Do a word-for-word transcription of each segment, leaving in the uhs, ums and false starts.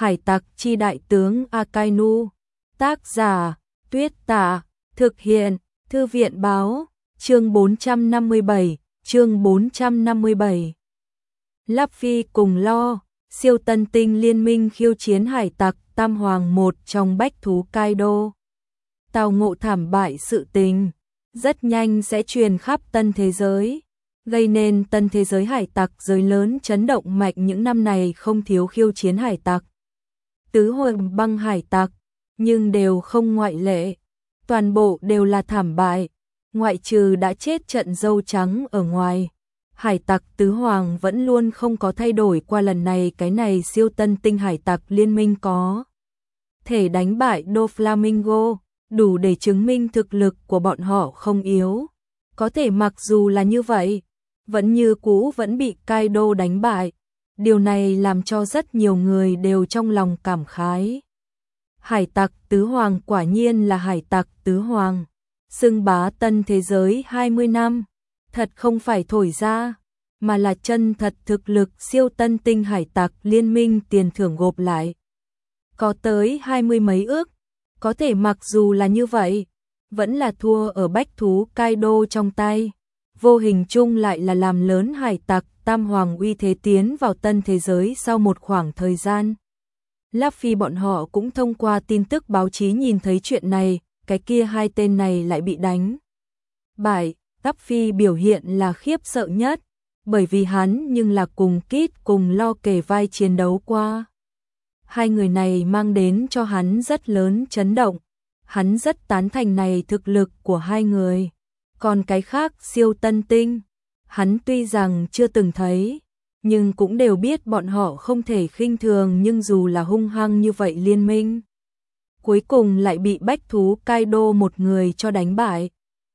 Hải tặc chi đại tướng Akainu. Tác giả Tuyết Tả. Thực hiện Thư viện báo. Chương bốn trăm năm mươi bảy. Chương bốn trăm năm mươi bảy. Luffy cùng Lo, siêu tân tinh liên minh khiêu chiến hải tặc Tam Hoàng một trong bách thú Kaido. Tào Ngộ thảm bại sự tình rất nhanh sẽ truyền khắp tân thế giới, gây nên tân thế giới hải tặc giới lớn chấn động mạnh. Những năm này không thiếu khiêu chiến hải tặc, tứ hoàng băng hải tặc, nhưng đều không ngoại lệ, toàn bộ đều là thảm bại, ngoại trừ đã chết trận dâu trắng ở ngoài. Hải tặc tứ hoàng vẫn luôn không có thay đổi qua, lần này cái này siêu tân tinh hải tặc liên minh có thể đánh bại Doflamingo, đủ để chứng minh thực lực của bọn họ không yếu. Có thể mặc dù là như vậy, vẫn như cũ vẫn bị Kaido đánh bại. Điều này làm cho rất nhiều người đều trong lòng cảm khái. Hải tặc tứ hoàng quả nhiên là hải tặc tứ hoàng, xưng bá tân thế giới hai mươi năm, thật không phải thổi ra, mà là chân thật. Thực lực siêu tân tinh hải tặc liên minh tiền thưởng gộp lại có tới hai mươi mấy ước. Có thể mặc dù là như vậy, vẫn là thua ở bách thú Kaido trong tay. Vô hình chung lại là làm lớn hải tặc Tam Hoàng uy thế tiến vào tân thế giới sau một khoảng thời gian. Luffy bọn họ cũng thông qua tin tức báo chí nhìn thấy chuyện này, cái kia hai tên này lại bị đánh bại. Luffy biểu hiện là khiếp sợ nhất, bởi vì hắn nhưng là cùng Kid cùng Lo kề vai chiến đấu qua. Hai người này mang đến cho hắn rất lớn chấn động, hắn rất tán thành này thực lực của hai người. Còn cái khác siêu tân tinh, hắn tuy rằng chưa từng thấy, nhưng cũng đều biết bọn họ không thể khinh thường. Nhưng dù là hung hăng như vậy liên minh, cuối cùng lại bị bách thú Kaido một người cho đánh bại.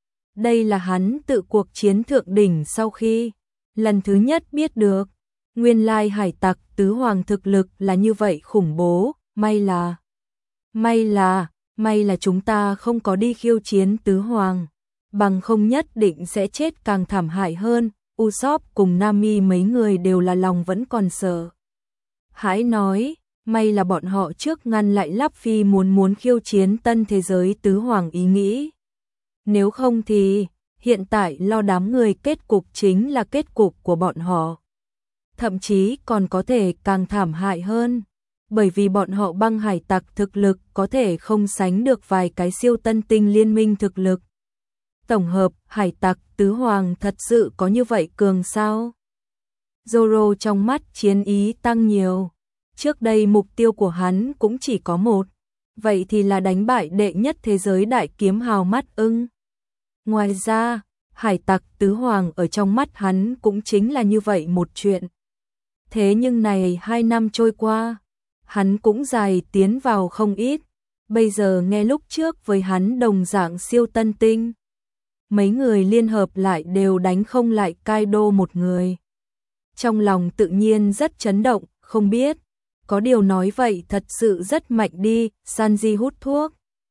Đây là hắn tự cuộc chiến thượng đỉnh sau khi lần thứ nhất biết được, nguyên lai hải tặc tứ hoàng thực lực là như vậy khủng bố. May là, may là, may là chúng ta không có đi khiêu chiến tứ hoàng, bằng không nhất định sẽ chết càng thảm hại hơn. Usopp cùng Nami mấy người đều là lòng vẫn còn sợ hãi nói, may là bọn họ trước ngăn lại Luffy muốn muốn khiêu chiến tân thế giới tứ hoàng ý nghĩ. Nếu không thì hiện tại Lo đám người kết cục chính là kết cục của bọn họ, thậm chí còn có thể càng thảm hại hơn, bởi vì bọn họ băng hải tặc thực lực có thể không sánh được vài cái siêu tân tinh liên minh thực lực. Tổng hợp, hải tặc tứ hoàng thật sự có như vậy cường sao? Zoro trong mắt chiến ý tăng nhiều. Trước đây mục tiêu của hắn cũng chỉ có một, vậy thì là đánh bại đệ nhất thế giới đại kiếm hào mắt ưng. Ngoài ra, hải tặc tứ hoàng ở trong mắt hắn cũng chính là như vậy một chuyện. Thế nhưng này hai năm trôi qua, hắn cũng dài tiến vào không ít. Bây giờ nghe lúc trước với hắn đồng dạng siêu tân tinh, mấy người liên hợp lại đều đánh không lại Kaido một người. Trong lòng tự nhiên rất chấn động, không biết, có điều nói vậy thật sự rất mạnh đi. Sanji hút thuốc.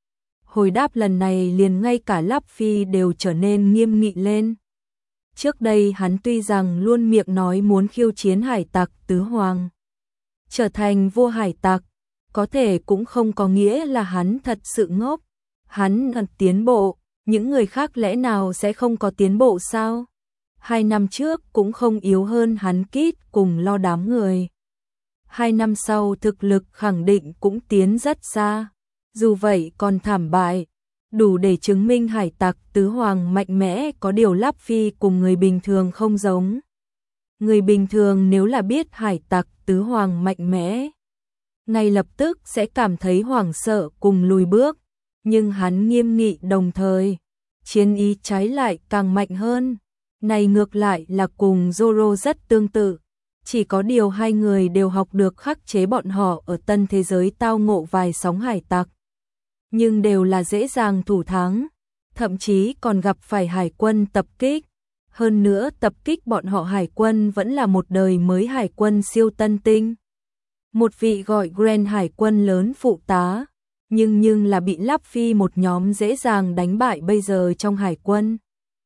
Hồi đáp lần này liền ngay cả Luffy đều trở nên nghiêm nghị lên. Trước đây hắn tuy rằng luôn miệng nói muốn khiêu chiến hải tặc tứ hoàng, trở thành vua hải tặc, có thể cũng không có nghĩa là hắn thật sự ngốc. Hắn cần tiến bộ, những người khác lẽ nào sẽ không có tiến bộ sao? Hai năm trước cũng không yếu hơn hắn Kid cùng Lo đám người. Hai năm sau thực lực khẳng định cũng tiến rất xa. Dù vậy còn thảm bại, đủ để chứng minh hải tặc tứ hoàng mạnh mẽ. Có điều Luffy cùng người bình thường không giống. Người bình thường nếu là biết hải tặc tứ hoàng mạnh mẽ, ngay lập tức sẽ cảm thấy hoảng sợ cùng lùi bước. Nhưng hắn nghiêm nghị đồng thời, chiến ý trái lại càng mạnh hơn. Này ngược lại là cùng Zoro rất tương tự. Chỉ có điều hai người đều học được khắc chế bọn họ ở tân thế giới tao ngộ vài sóng hải tặc, nhưng đều là dễ dàng thủ thắng, thậm chí còn gặp phải hải quân tập kích. Hơn nữa tập kích bọn họ hải quân vẫn là một đời mới hải quân siêu tân tinh. Một vị gọi Grand hải quân lớn phụ tá, nhưng nhưng là bị Luffy một nhóm dễ dàng đánh bại. Bây giờ trong hải quân,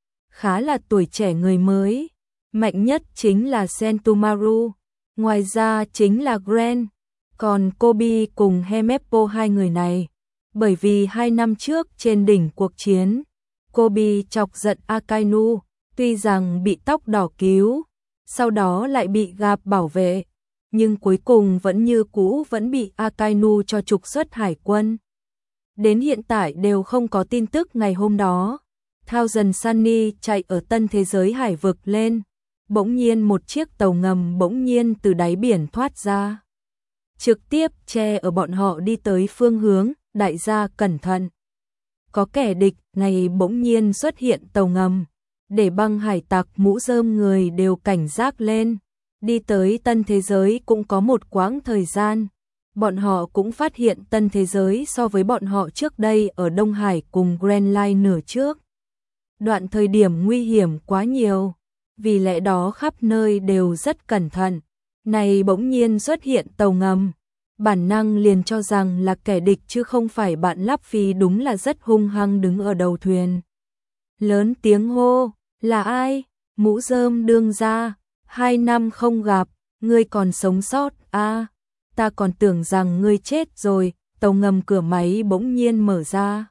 khá là tuổi trẻ người mới, mạnh nhất chính là Sentomaru, ngoài ra chính là Grand. Còn Kobe cùng Helmeppo hai người này, bởi vì hai năm trước trên đỉnh cuộc chiến, Kobe chọc giận Akainu, tuy rằng bị tóc đỏ cứu, sau đó lại bị Garp bảo vệ, nhưng cuối cùng vẫn như cũ vẫn bị Akainu cho trục xuất hải quân. Đến hiện tại đều không có tin tức ngày hôm đó. Thousand Sunny chạy ở tân thế giới hải vực lên, bỗng nhiên một chiếc tàu ngầm bỗng nhiên từ đáy biển thoát ra, trực tiếp che ở bọn họ đi tới phương hướng. Đại gia cẩn thận, có kẻ địch này bỗng nhiên xuất hiện tàu ngầm, để băng hải tặc mũ rơm người đều cảnh giác lên. Đi tới tân thế giới cũng có một quãng thời gian, bọn họ cũng phát hiện tân thế giới so với bọn họ trước đây ở Đông Hải cùng Grand Line nửa trước. Đoạn thời điểm nguy hiểm quá nhiều, vì lẽ đó khắp nơi đều rất cẩn thận. Này bỗng nhiên xuất hiện tàu ngầm, bản năng liền cho rằng là kẻ địch chứ không phải bạn. Luffy đúng là rất hung hăng đứng ở đầu thuyền. Lớn tiếng hô, là ai? Mũ rơm đương ra, hai năm không gặp, ngươi còn sống sót à? Ta còn tưởng rằng ngươi chết rồi. Tàu ngầm cửa máy bỗng nhiên mở ra,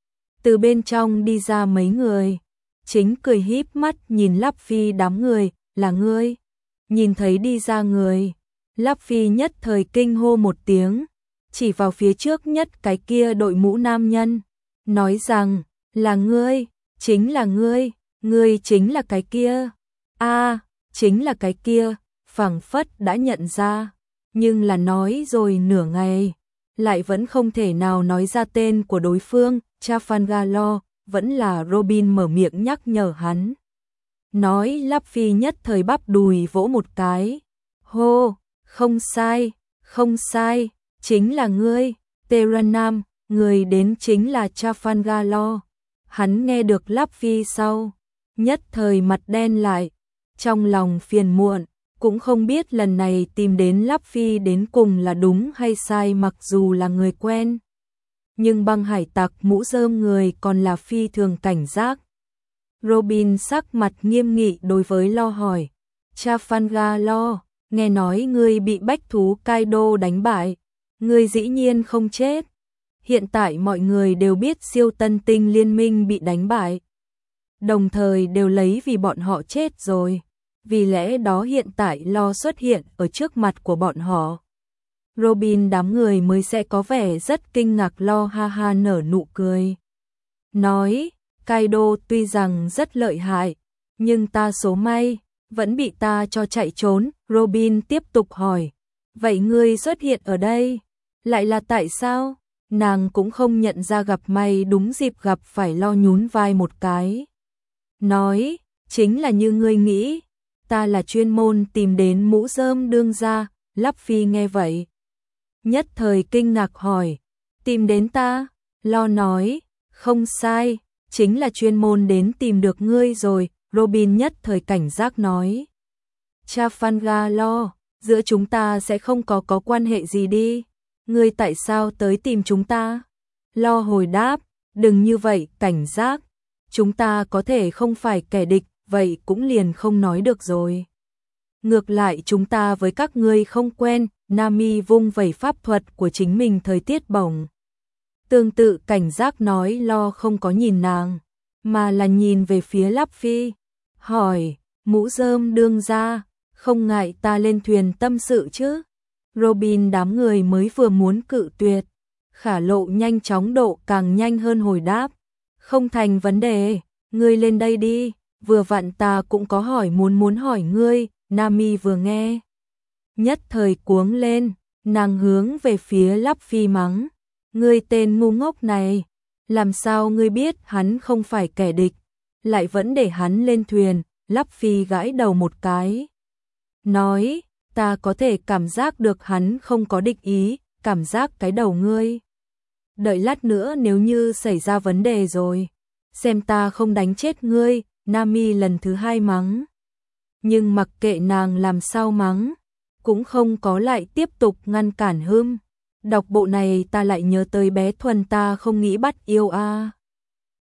từ bên trong đi ra mấy người, chính cười híp mắt nhìn Luffy đám người. Là ngươi? Nhìn thấy đi ra người, Luffy nhất thời kinh hô một tiếng, chỉ vào phía trước nhất cái kia đội mũ nam nhân, nói rằng, là ngươi, chính là ngươi, ngươi chính là cái kia. A, à, chính là cái kia, phảng phất đã nhận ra, nhưng là nói rồi nửa ngày, lại vẫn không thể nào nói ra tên của đối phương. Trafalgar, vẫn là Robin mở miệng nhắc nhở hắn. Nói Luffy nhất thời bắp đùi vỗ một cái. Hô, không sai, không sai, chính là ngươi, Terranam, người đến chính là Trafalgar. Hắn nghe được Luffy sau, nhất thời mặt đen lại, trong lòng phiền muộn, cũng không biết lần này tìm đến Luffy đến cùng là đúng hay sai. Mặc dù là người quen, nhưng băng hải tặc mũ rơm người còn là phi thường cảnh giác. Robin sắc mặt nghiêm nghị đối với Lo hỏi, Trafalgar, nghe nói ngươi bị bách thú Kaido đánh bại, ngươi dĩ nhiên không chết. Hiện tại mọi người đều biết siêu tân tinh liên minh bị đánh bại, đồng thời đều lấy vì bọn họ chết rồi, vì lẽ đó hiện tại Lo xuất hiện ở trước mặt của bọn họ. Robin đám người mới sẽ có vẻ rất kinh ngạc. Lo ha ha nở nụ cười, nói, Kaido tuy rằng rất lợi hại, nhưng ta số may, vẫn bị ta cho chạy trốn. Robin tiếp tục hỏi, vậy ngươi xuất hiện ở đây, lại là tại sao? Nàng cũng không nhận ra gặp may đúng dịp gặp phải. Lo nhún vai một cái, nói, chính là như ngươi nghĩ, ta là chuyên môn tìm đến mũ rơm đương gia. Luffy nghe vậy, nhất thời kinh ngạc hỏi, tìm đến ta? Lo nói, không sai, chính là chuyên môn đến tìm được ngươi rồi. Robin nhất thời cảnh giác nói, Trafalgar, giữa chúng ta sẽ không có có quan hệ gì đi, ngươi tại sao tới tìm chúng ta? Lo hồi đáp, đừng như vậy cảnh giác, chúng ta có thể không phải kẻ địch, vậy cũng liền không nói được rồi. Ngược lại chúng ta với các ngươi không quen. Nami vung vẩy pháp thuật của chính mình thời tiết bổng, tương tự cảnh giác nói. Lo không có nhìn nàng, mà là nhìn về phía Luffy, hỏi, mũ rơm đương gia, không ngại ta lên thuyền tâm sự chứ? Robin đám người mới vừa muốn cự tuyệt, Khả Lộ nhanh chóng độ càng nhanh hơn hồi đáp, không thành vấn đề, ngươi lên đây đi, vừa vặn ta cũng có hỏi muốn muốn hỏi ngươi. Nami vừa nghe, nhất thời cuống lên, nàng hướng về phía Luffy mắng, ngươi tên ngu ngốc này, làm sao ngươi biết hắn không phải kẻ địch, lại vẫn để hắn lên thuyền? Luffy gãi đầu một cái, nói, ta có thể cảm giác được hắn không có địch ý, cảm giác cái đầu ngươi. Đợi lát nữa nếu như xảy ra vấn đề rồi, xem ta không đánh chết ngươi. Nami lần thứ hai mắng, nhưng mặc kệ nàng làm sao mắng, cũng không có lại tiếp tục ngăn cản hưm. Đọc bộ này ta lại nhớ tới bé Thuần, ta không nghĩ bắt yêu a. À.